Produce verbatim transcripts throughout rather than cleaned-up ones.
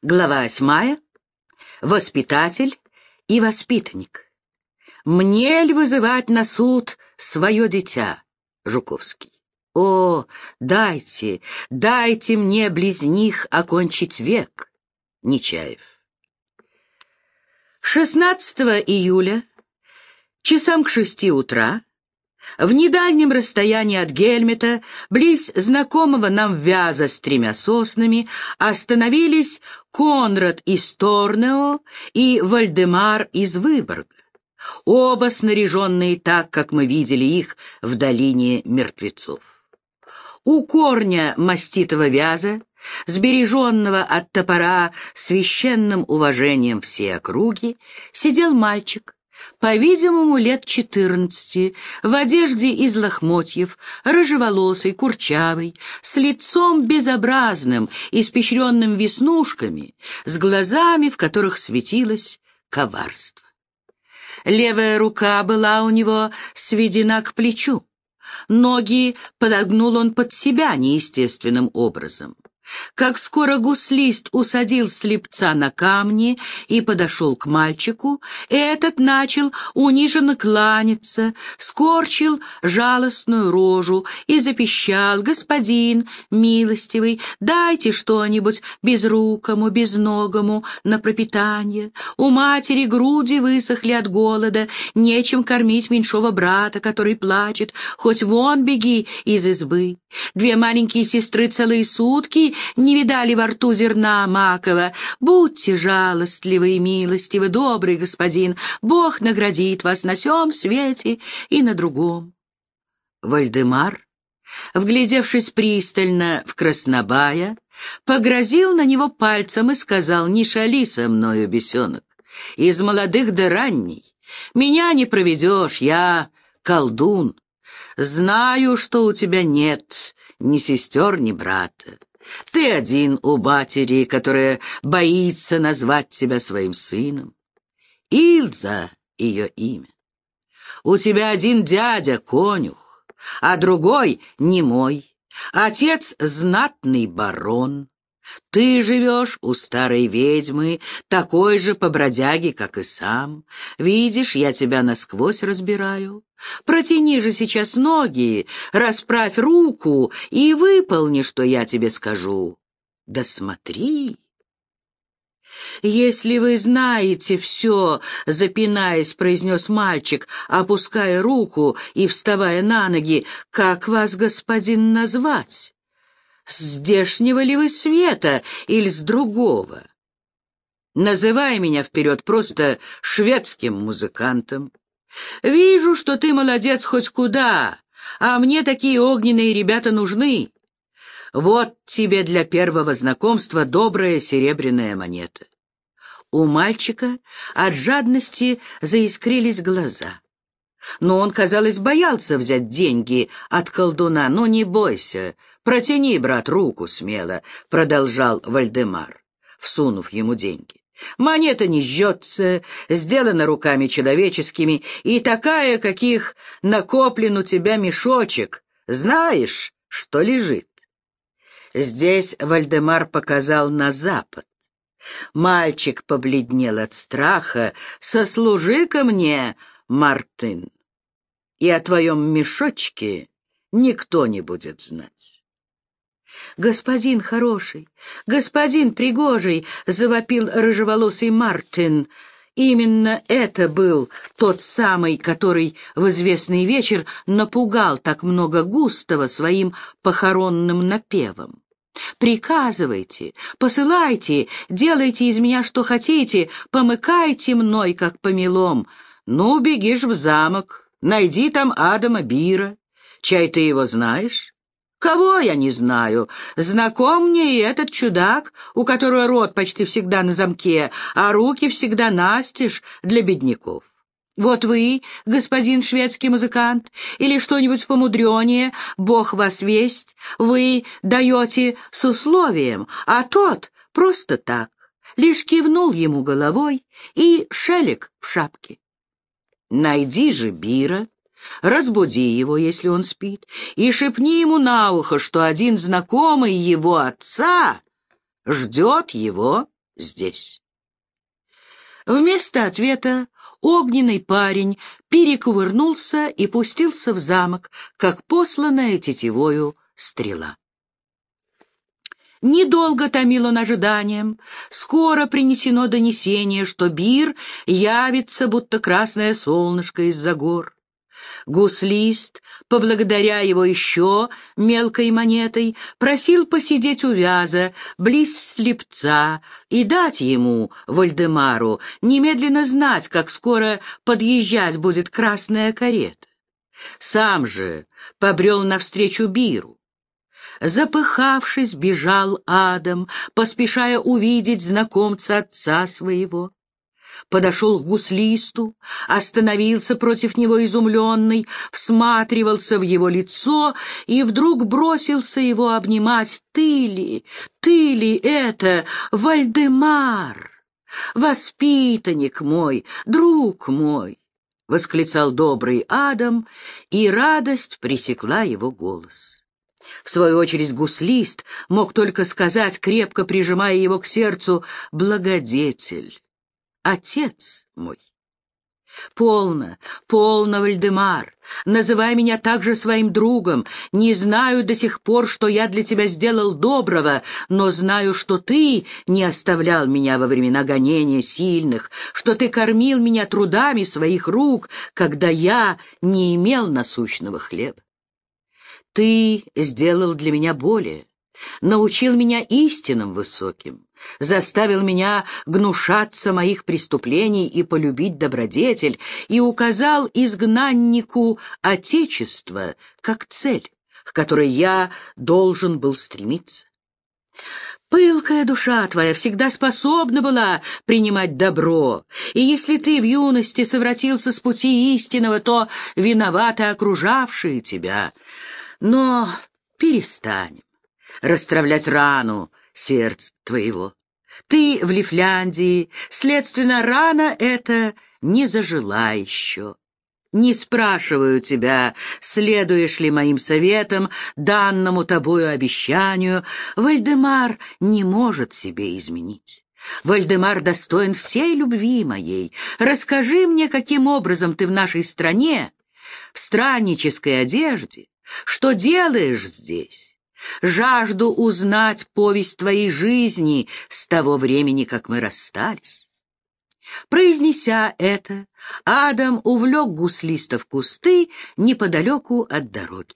Глава восьмая. Воспитатель и воспитанник. «Мне ль вызывать на суд свое дитя?» Жуковский. «О, дайте, дайте мне близ них окончить век!» Нечаев. шестнадцатого июля, часам к шести утра, в недальнем расстоянии от Гельмета, близ знакомого нам вяза с тремя соснами, остановились Конрад из Торнео и Вальдемар из Выборга, оба снаряженные так, как мы видели их в долине мертвецов. У корня маститого вяза, сбереженного от топора священным уважением всей округи, сидел мальчик, по-видимому, лет четырнадцати, в одежде из лохмотьев, рыжеволосый, курчавый, с лицом безобразным, испещренным веснушками, с глазами, в которых светилось коварство. Левая рука была у него сведена к плечу, ноги подогнул он под себя неестественным образом. Как скоро гуслист усадил слепца на камни и подошел к мальчику, этот начал униженно кланяться, скорчил жалостную рожу и запищал: «Господин милостивый, дайте что-нибудь безрукому, безногому на пропитание. У матери груди высохли от голода, нечем кормить меньшого брата, который плачет, хоть вон беги из избы. Две маленькие сестры целые сутки не видали во рту зерна макового. Будьте жалостливы и милостивы, добрый господин, Бог наградит вас на сём свете и на другом». Вальдемар, вглядевшись пристально в краснобая, погрозил на него пальцем и сказал: «Не шали со мною, бесенок, из молодых до ранней. Меня не проведешь, я колдун. Знаю, что у тебя нет ни сестер, ни брата. Ты один у матери, которая боится назвать тебя своим сыном. Ильза — ее имя. У тебя один дядя, конюх, а другой — немой. Отец — знатный барон. Ты живешь у старой ведьмы, такой же побродяги, как и сам. Видишь, я тебя насквозь разбираю. Протяни же сейчас ноги, расправь руку и выполни, что я тебе скажу. Да смотри. Если вы знаете все, запинаясь, произнес мальчик, опуская руку и вставая на ноги, как вас, господин, назвать? С здешнего ли вы света или с другого? Называй меня вперед просто шведским музыкантом. Вижу, что ты молодец хоть куда, а мне такие огненные ребята нужны. Вот тебе для первого знакомства добрая серебряная монета». У мальчика от жадности заискрились глаза. Но он, казалось, боялся взять деньги от колдуна. «Ну, не бойся, протяни, брат, руку смело», — продолжал Вальдемар, всунув ему деньги. «Монета не жжется, сделана руками человеческими, и такая, каких накоплен у тебя мешочек. Знаешь, что лежит?» Здесь Вальдемар показал на запад. Мальчик побледнел от страха. «Сослужи-ка мне, Мартын, и о твоем мешочке никто не будет знать». «Господин хороший, господин пригожий!» — завопил рыжеволосый Мартын. Именно это был тот самый, который в известный вечер напугал так много Густава своим похоронным напевом. «Приказывайте, посылайте, делайте из меня что хотите, помыкайте мной, как помелом. Ну, бегишь в замок, найди там Адама Бира. Чай ты его знаешь?» «Кого я не знаю? Знаком мне и этот чудак, у которого рот почти всегда на замке, а руки всегда настежь для бедняков. Вот вы, господин шведский музыкант, или что-нибудь помудренее, Бог вас весть, вы даете с условием, а тот просто так, лишь кивнул ему головой и шелек в шапке. Найди же Бира, разбуди его, если он спит, и шепни ему на ухо, что один знакомый его отца ждет его здесь. Вместо ответа огненный парень перекувырнулся и пустился в замок, как посланная тетивою стрела. Недолго томил он ожиданием. Скоро принесено донесение, что Бир явится, будто красное солнышко из-за гор. Гуслист, поблагодаря его еще мелкой монетой, просил посидеть у вяза, близ слепца, и дать ему, Вальдемару, немедленно знать, как скоро подъезжать будет красная карета. Сам же побрел навстречу Биру. Запыхавшись, бежал Адам, поспешая увидеть знакомца отца своего. Подошел к гуслисту, остановился против него изумленный, всматривался в его лицо и вдруг бросился его обнимать. «Ты ли, ты ли это, Вальдемар? Воспитанник мой, друг мой!» — восклицал добрый Адам, и радость пресекла его голос. В свою очередь гуслист мог только сказать, крепко прижимая его к сердцу: «Благодетель, отец мой». «Полно, полно, Вальдемар, называй меня также своим другом. Не знаю до сих пор, что я для тебя сделал доброго, но знаю, что ты не оставлял меня во времена гонения сильных, что ты кормил меня трудами своих рук, когда я не имел насущного хлеба. Ты сделал для меня более, научил меня истинам высоким, заставил меня гнушаться моих преступлений и полюбить добродетель, и указал изгнаннику Отечество как цель, к которой я должен был стремиться. Пылкая душа твоя всегда способна была принимать добро, и если ты в юности совратился с пути истинного, то виноваты окружавшие тебя. Но перестанем расстравлять рану сердца твоего. Ты в Лифляндии, следственно, рана эта не зажила еще. Не спрашиваю тебя, следуешь ли моим советам, данному тобою обещанию. Вальдемар не может себе изменить. Вальдемар достоин всей любви моей. Расскажи мне, каким образом ты в нашей стране, в страннической одежде, что делаешь здесь? Жажду узнать повесть твоей жизни с того времени, как мы расстались». Произнеся это, Адам увлек гуслиста в кусты неподалеку от дороги.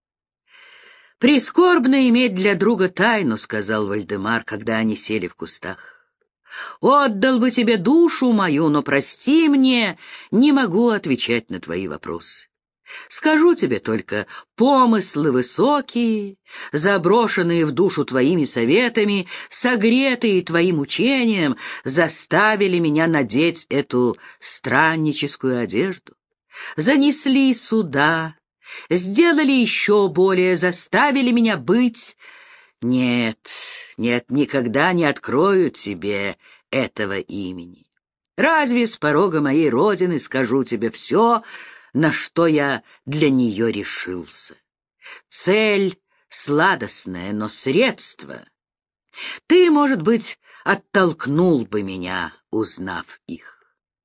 «Прискорбно иметь для друга тайну», — сказал Вальдемар, когда они сели в кустах. «Отдал бы тебе душу мою, но, прости мне, не могу отвечать на твои вопросы. Скажу тебе только, помыслы высокие, заброшенные в душу твоими советами, согретые твоим учением, заставили меня надеть эту странническую одежду. Занесли сюда, сделали еще более, заставили меня быть. Нет, нет, никогда не открою тебе этого имени. Разве с порога моей родины скажу тебе все, на что я для нее решился? Цель сладостная, но средство. Ты, может быть, оттолкнул бы меня, узнав их.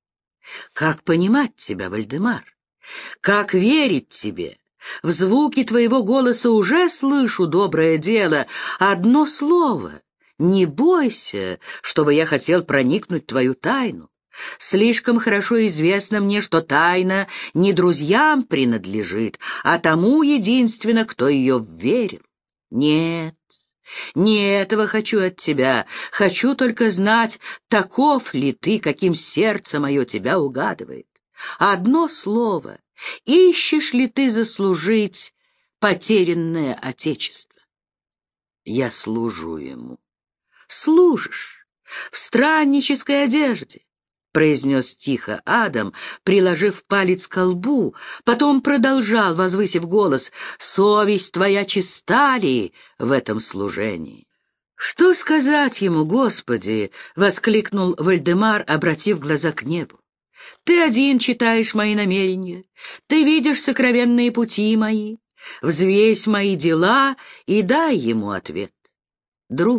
Как понимать тебя, Вальдемар? Как верить тебе? В звуке твоего голоса уже слышу доброе дело. Одно слово. Не бойся, чтобы я хотел проникнуть в твою тайну. Слишком хорошо известно мне, что тайна не друзьям принадлежит, а тому единственно, кто ее верил. Нет, не этого хочу от тебя. Хочу только знать, таков ли ты, каким сердце мое тебя угадывает. Одно слово. Ищешь ли ты заслужить потерянное отечество? Я служу ему. Служишь в страннической одежде, — произнес тихо Адам, приложив палец к лбу, потом продолжал, возвысив голос: «Совесть твоя чиста ли в этом служении?» «Что сказать ему, Господи?» — воскликнул Вальдемар, обратив глаза к небу. «Ты один читаешь мои намерения, ты видишь сокровенные пути мои, взвесь мои дела и дай ему ответ. Друг,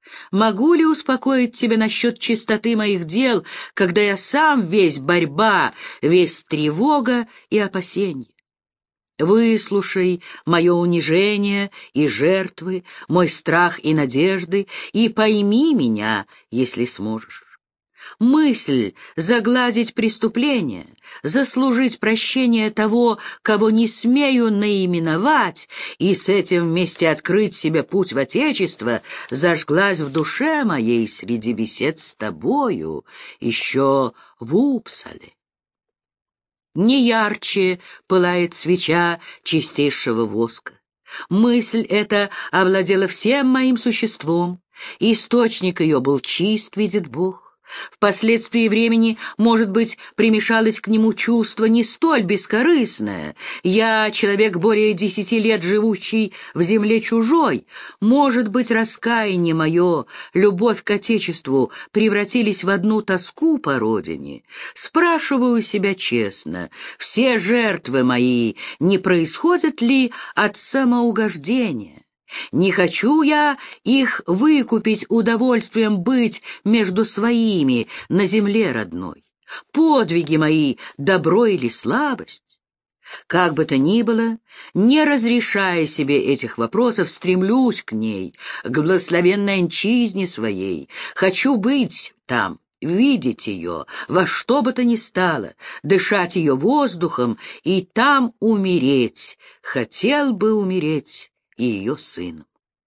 Могу ли успокоить тебя насчет чистоты моих дел, когда я сам весь борьба, весь тревога и опасенье? Выслушай мое унижение и жертвы, мой страх и надежды, и пойми меня, если сможешь. Мысль загладить преступление, заслужить прощение того, кого не смею наименовать, и с этим вместе открыть себе путь в Отечество, зажглась в душе моей среди бесед с тобою, еще в Упсале. Не ярче пылает свеча чистейшего воска. Мысль эта овладела всем моим существом. Источник ее был чист, видит Бог. Впоследствии времени, может быть, примешалось к нему чувство не столь бескорыстное. Я, человек более десяти лет живущий в земле чужой, может быть, раскаяние мое, любовь к Отечеству превратились в одну тоску по родине. Спрашиваю себя честно, все жертвы мои не происходят ли от самоугождения? Не хочу я их выкупить удовольствием быть между своими на земле родной. Подвиги мои — добро или слабость? Как бы то ни было, не разрешая себе этих вопросов, стремлюсь к ней, к благословенной отчизне своей. Хочу быть там, видеть ее, во что бы то ни стало, дышать ее воздухом и там умереть. Хотел бы умереть и ее сыном.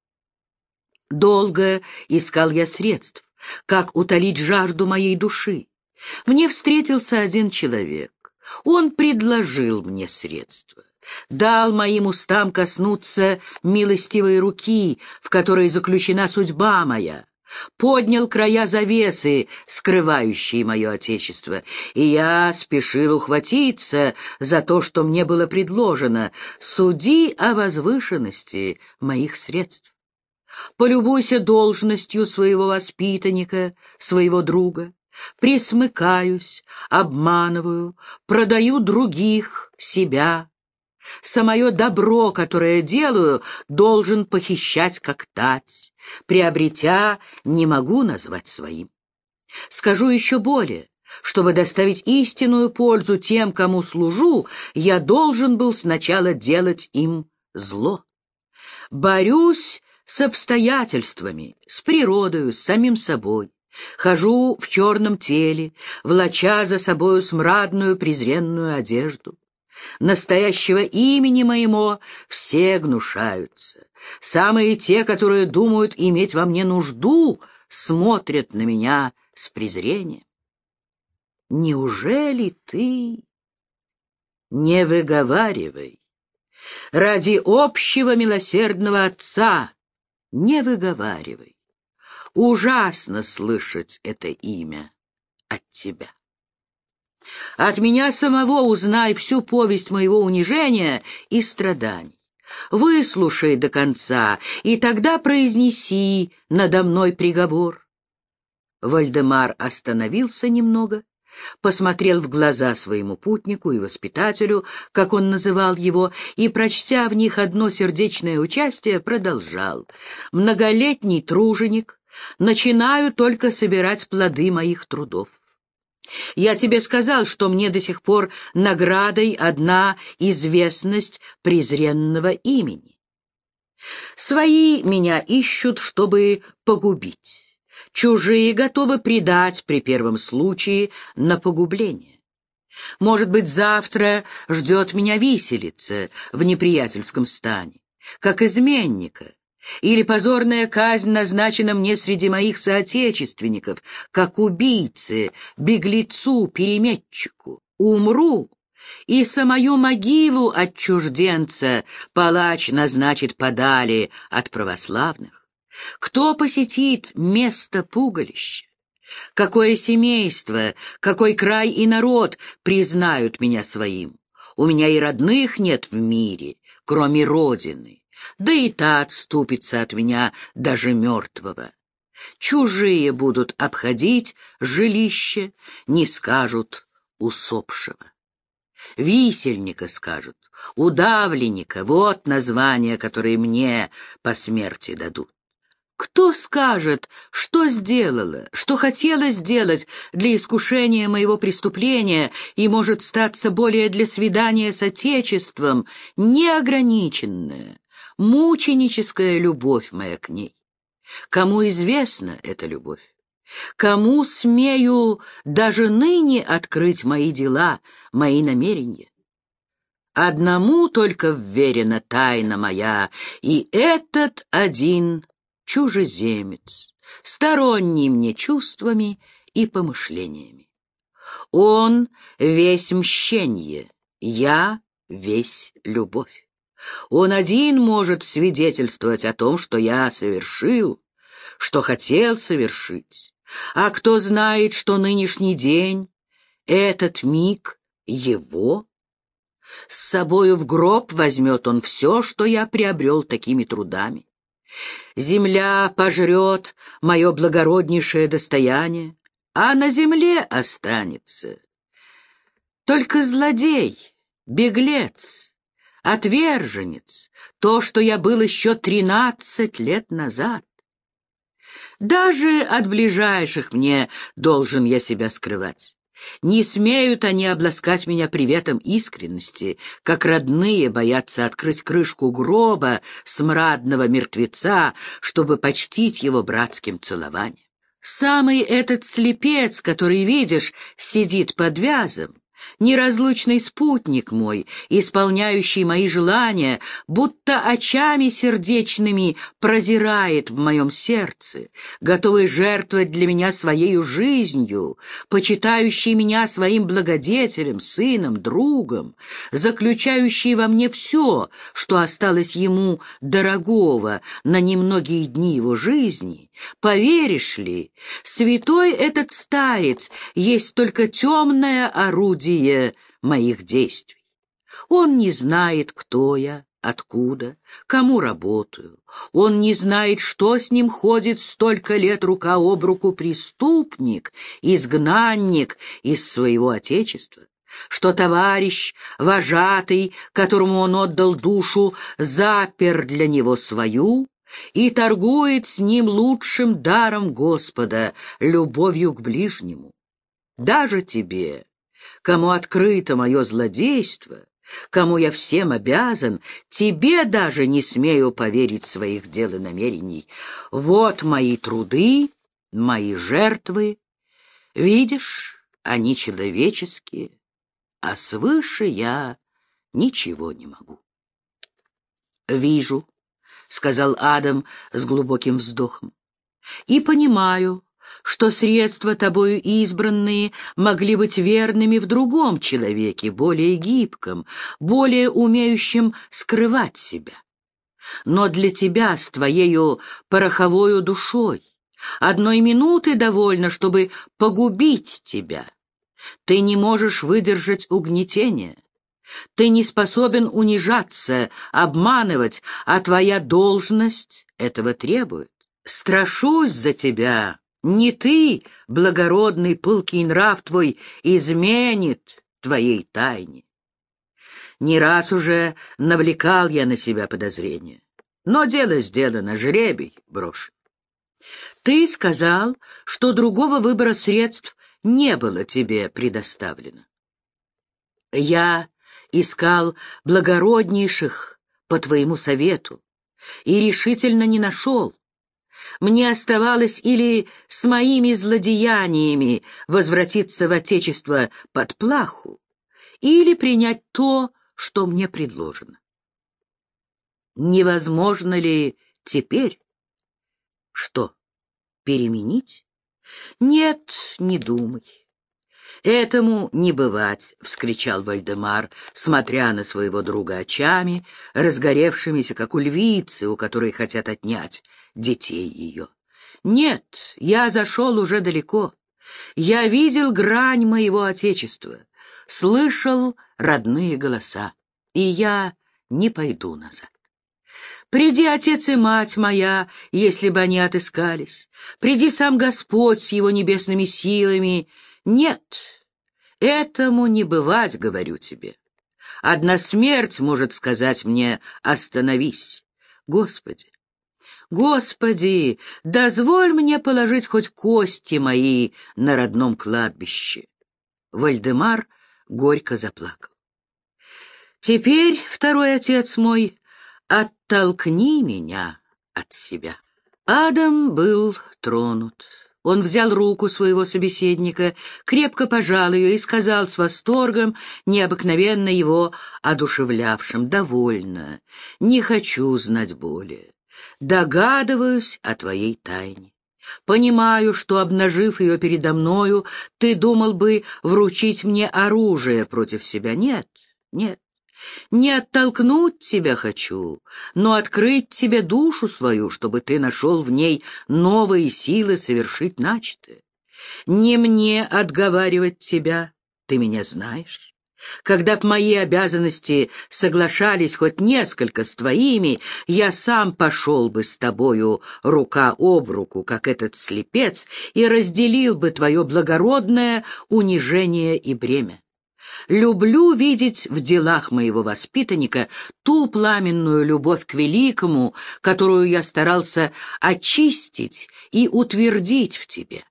Долго искал я средств, как утолить жажду моей души. Мне встретился один человек. Он предложил мне средства, дал моим устам коснуться милостивой руки, в которой заключена судьба моя, поднял края завесы, скрывающие мое Отечество, и я спешил ухватиться за то, что мне было предложено. Суди о возвышенности моих средств. Полюбуйся должностью своего воспитанника, своего друга. Присмыкаюсь, обманываю, продаю других, себя. Самое добро, которое делаю, должен похищать как тать. Приобретя, не могу назвать своим. Скажу еще более. Чтобы доставить истинную пользу тем, кому служу, я должен был сначала делать им зло. Борюсь с обстоятельствами, с природою, с самим собой. Хожу в черном теле, влача за собою смрадную презренную одежду. Настоящего имени моему все гнушаются. Самые те, которые думают иметь во мне нужду, смотрят на меня с презрением. Неужели ты? Не выговаривай. Ради общего милосердного Отца не выговаривай. Ужасно слышать это имя от тебя. От меня самого узнай всю повесть моего унижения и страданий. Выслушай до конца, и тогда произнеси надо мной приговор. Вальдемар остановился немного, посмотрел в глаза своему путнику и воспитателю, как он называл его, и, прочтя в них одно сердечное участие, продолжал. «Многолетний труженик, начинаю только собирать плоды моих трудов. Я тебе сказал, что мне до сих пор наградой одна известность презренного имени. Свои меня ищут, чтобы погубить. Чужие готовы предать при первом случае на погубление. Может быть, завтра ждет меня виселица в неприятельском стане, как изменника, или позорная казнь назначена мне среди моих соотечественников, как убийце, беглецу, переметчику. Умру, и самую могилу отчужденца палач назначит подали от православных. Кто посетит место пугалища? Какое семейство, какой край и народ признают меня своим? У меня и родных нет в мире, кроме Родины. Да и та отступится от меня даже мертвого. Чужие будут обходить жилище, не скажут усопшего. Висельника скажут, удавленника — вот названия, которые мне по смерти дадут. Кто скажет, что сделала, что хотела сделать для искушения моего преступления и может статься более для свидания с Отечеством, неограниченная, мученическая любовь моя к ней? Кому известна эта любовь? Кому смею даже ныне открыть мои дела, мои намерения? Одному только вверена тайна моя, и этот один чужеземец, сторонний мне чувствами и помышлениями. Он весь мщенье, я весь любовь. Он один может свидетельствовать о том, что я совершил, что хотел совершить. А кто знает, что нынешний день, этот миг его? С собою в гроб возьмет он все, что я приобрел такими трудами. Земля пожрет мое благороднейшее достояние, а на земле останется только злодей, беглец, отверженец, то, что я был еще тринадцать лет назад. Даже от ближайших мне должен я себя скрывать. Не смеют они обласкать меня приветом искренности, как родные боятся открыть крышку гроба смрадного мертвеца, чтобы почтить его братским целованием. Самый этот слепец, который, видишь, сидит под вязом, неразлучный спутник мой, исполняющий мои желания, будто очами сердечными прозирает в моем сердце, готовый жертвовать для меня своею жизнью, почитающий меня своим благодетелем, сыном, другом, заключающий во мне все, что осталось ему дорогого на немногие дни его жизни. Поверишь ли, святой этот старец есть только темное орудие моих действий. Он не знает, кто я, откуда, кому работаю. Он не знает, что с ним ходит столько лет рука об руку преступник, изгнанник из своего отечества, что товарищ, вожатый, которому он отдал душу, запер для него свою и торгует с ним лучшим даром Господа, любовью к ближнему. Даже тебе, кому открыто мое злодейство, кому я всем обязан, тебе даже не смею поверить своих дел и намерений. Вот мои труды, мои жертвы. Видишь, они человеческие, а свыше я ничего не могу. «Вижу», — сказал Адам с глубоким вздохом, — «и понимаю, что средства тобою избранные могли быть верными в другом человеке, более гибком, более умеющем скрывать себя. Но для тебя с твоею пороховою душой одной минуты довольно, чтобы погубить тебя. Ты не можешь выдержать угнетения. Ты не способен унижаться, обманывать, а твоя должность этого требует. Страшусь за тебя. Не ты, благородный пылкий нрав твой, изменит твоей тайне. Не раз уже навлекал я на себя подозрения, но дело сделано, жребий брошен. Ты сказал, что другого выбора средств не было тебе предоставлено. Я искал благороднейших по твоему совету и решительно не нашел. Мне оставалось или с моими злодеяниями возвратиться в Отечество под плаху, или принять то, что мне предложено. Невозможно ли теперь? Что, переменить? Нет, не думай. «Этому не бывать!» — вскричал Вальдемар, смотря на своего друга очами, разгоревшимися, как у львицы, у которой хотят отнять детей ее. «Нет, я зашел уже далеко. Я видел грань моего Отечества, слышал родные голоса, и я не пойду назад. Приди, отец и мать моя, если бы они отыскались, приди сам Господь с его небесными силами. Нет, этому не бывать, говорю тебе. Одна смерть может сказать мне: остановись. Господи, Господи, дозволь мне положить хоть кости мои на родном кладбище. Вальдемар горько заплакал. Теперь, второй отец мой, оттолкни меня от себя. Адам был тронут. Он взял руку своего собеседника, крепко пожал ее и сказал с восторгом, необыкновенно его одушевлявшим: «Довольно, не хочу знать более. Догадываюсь о твоей тайне. Понимаю, что, обнажив ее передо мною, ты думал бы вручить мне оружие против себя. Нет, нет. Не оттолкнуть тебя хочу, но открыть тебе душу свою, чтобы ты нашел в ней новые силы совершить начатое. Не мне отговаривать тебя, ты меня знаешь. Когда б мои обязанности соглашались хоть несколько с твоими, я сам пошел бы с тобою рука об руку, как этот слепец, и разделил бы твое благородное унижение и бремя. Люблю видеть в делах моего воспитанника ту пламенную любовь к великому, которую я старался очистить и утвердить в тебе.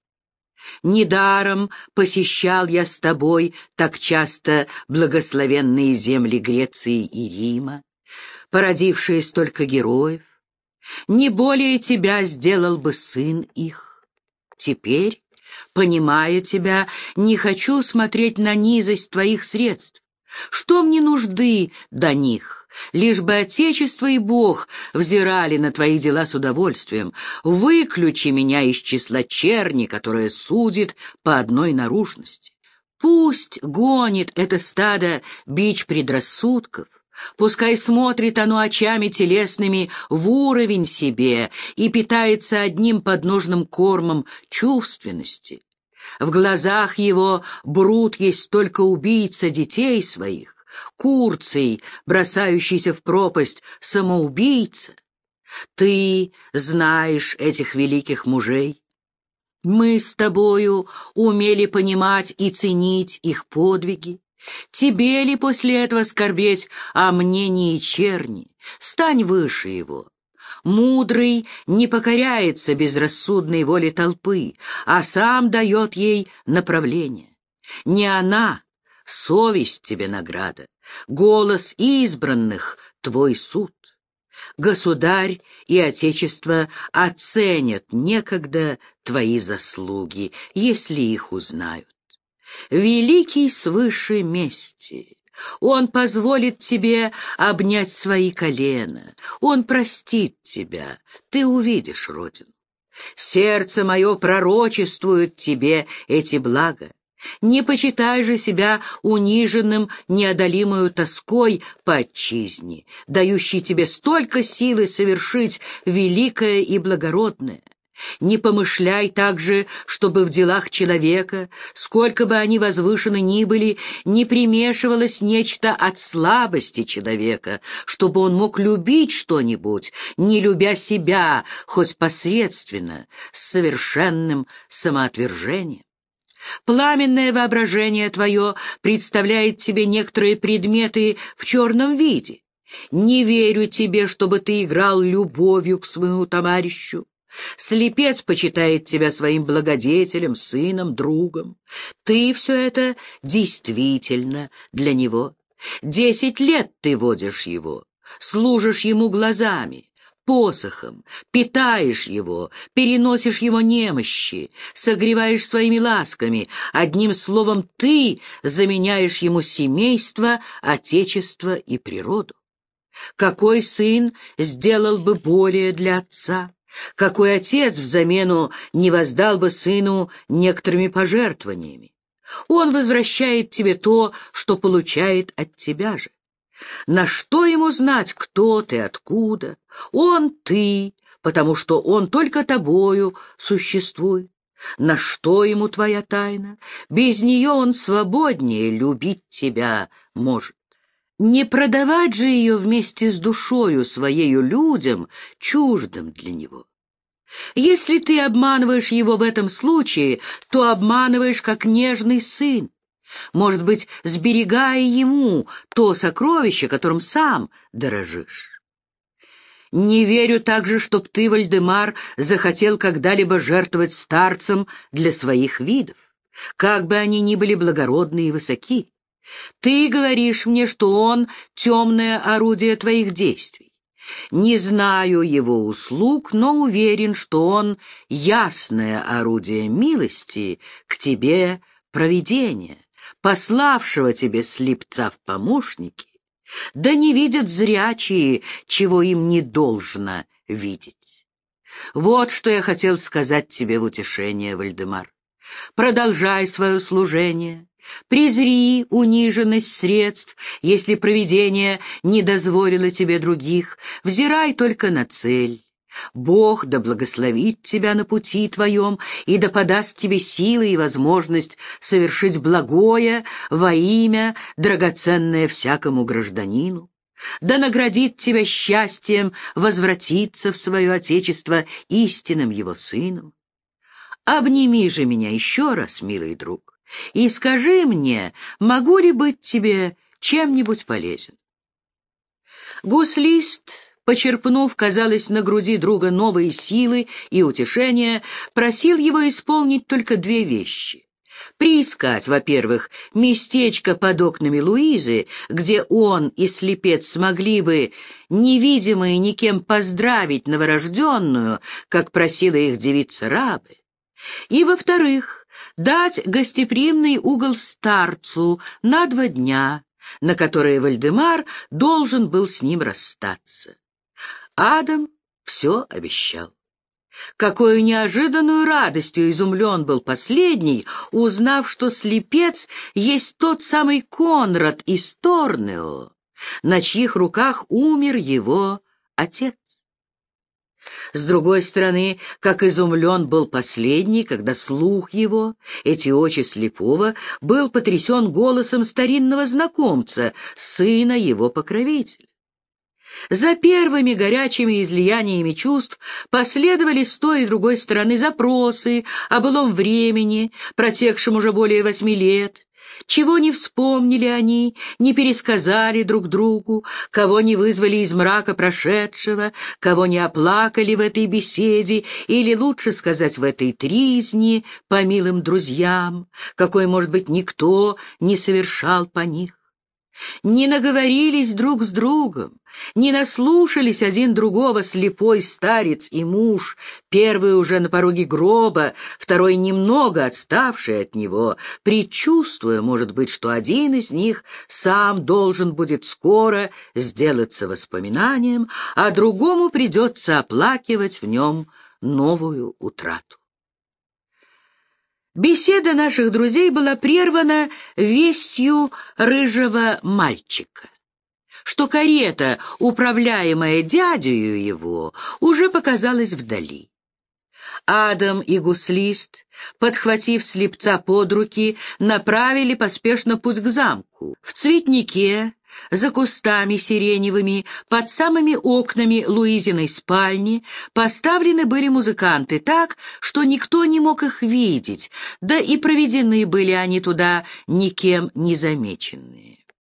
Недаром посещал я с тобой так часто благословенные земли Греции и Рима, породившие столько героев. Не более тебя сделал бы сын их. Теперь, понимая тебя, не хочу смотреть на низость твоих средств. Что мне нужды до них? Лишь бы Отечество и Бог взирали на твои дела с удовольствием. Выключи меня из числа черни, которая судит по одной наружности. Пусть гонит это стадо бич предрассудков, пускай смотрит оно очами телесными в уровень себе и питается одним подножным кормом чувственности. В глазах его Брут есть только убийца детей своих, Курций, бросающийся в пропасть, самоубийца. Ты знаешь этих великих мужей. Мы с тобою умели понимать и ценить их подвиги. Тебе ли после этого скорбеть о мнении черни? Стань выше его. Мудрый не покоряется безрассудной воле толпы, а сам дает ей направление. Не она, совесть тебе награда, голос избранных — твой суд. Государь и Отечество оценят некогда твои заслуги, если их узнают. Великий свыше мести, он позволит тебе обнять свои колена, он простит тебя, ты увидишь родину. Сердце мое пророчествует тебе эти блага. Не почитай же себя униженным неодолимою тоской по отчизне, дающей тебе столько силы совершить великое и благородное. Не помышляй также, чтобы в делах человека, сколько бы они возвышены ни были, не примешивалось нечто от слабости человека, чтобы он мог любить что-нибудь, не любя себя, хоть посредственно, с совершенным самоотвержением. Пламенное воображение твое представляет тебе некоторые предметы в черном виде. Не верю тебе, чтобы ты играл любовью к своему товарищу. Слепец почитает тебя своим благодетелем, сыном, другом. Ты все это действительно для него. Десять лет ты водишь его, служишь ему глазами, посохом, питаешь его, переносишь его немощи, согреваешь своими ласками. Одним словом, ты заменяешь ему семейство, отечество и природу. Какой сын сделал бы более для отца? Какой отец взамену не воздал бы сыну некоторыми пожертвованиями? Он возвращает тебе то, что получает от тебя же. На что ему знать, кто ты, откуда? Он ты, потому что он только тобою существует. На что ему твоя тайна? Без нее он свободнее любить тебя может. Не продавать же ее вместе с душою своею людям, чуждым для него. Если ты обманываешь его в этом случае, то обманываешь как нежный сын, может быть, сберегая ему то сокровище, которым сам дорожишь. Не верю также, чтоб ты, Вальдемар, захотел когда-либо жертвовать старцем для своих видов, как бы они ни были благородны и высоки. Ты говоришь мне, что он — темное орудие твоих действий. Не знаю его услуг, но уверен, что он — ясное орудие милости к тебе провидения, пославшего тебе слепца в помощники. Да не видят зрячие, чего им не должно видеть. Вот что я хотел сказать тебе в утешение, Вальдемар. Продолжай свое служение, презри униженность средств, если провидение не дозволило тебе других, взирай только на цель. Бог да благословит тебя на пути твоем и да подаст тебе силы и возможность совершить благое во имя, драгоценное всякому гражданину. Да наградит тебя счастьем возвратиться в свое отечество истинным его сыном. Обними же меня еще раз, милый друг, и скажи мне, могу ли быть тебе чем-нибудь полезен. Гуслист, почерпнув, казалось, на груди друга новые силы и утешения, просил его исполнить только две вещи. Приискать, во-первых, местечко под окнами Луизы, где он и слепец смогли бы, невидимые никем, поздравить новорожденную, как просила их девица Рабе. И, во-вторых, дать гостеприимный угол старцу на два дня, на которые Вальдемар должен был с ним расстаться. Адам все обещал. Какою неожиданную радостью изумлен был последний, узнав, что слепец есть тот самый Конрад из Торнео, на чьих руках умер его отец. С другой стороны, как изумлен был последний, когда слух его, эти очи слепого, был потрясен голосом старинного знакомца, сына его покровителя. За первыми горячими излияниями чувств последовали с той и другой стороны запросы о былом времени, протекшем уже более восьми лет. Чего не вспомнили они, не пересказали друг другу, кого не вызвали из мрака прошедшего, кого не оплакали в этой беседе, или, лучше сказать, в этой тризни по милым друзьям, какой, может быть, никто не совершал по них. Не наговорились друг с другом, не наслушались один другого слепой старец и муж, первый уже на пороге гроба, второй немного отставший от него, предчувствуя, может быть, что один из них сам должен будет скоро сделаться воспоминанием, а другому придется оплакивать в нем новую утрату. Беседа наших друзей была прервана вестью рыжего мальчика, что карета, управляемая дядею его, уже показалась вдали. Адам и Гуслист, подхватив слепца под руки, направили поспешно путь к замку. В цветнике, за кустами сиреневыми, под самыми окнами Луизиной спальни поставлены были музыканты так, что никто не мог их видеть, да и проведены были они туда никем не замеченные.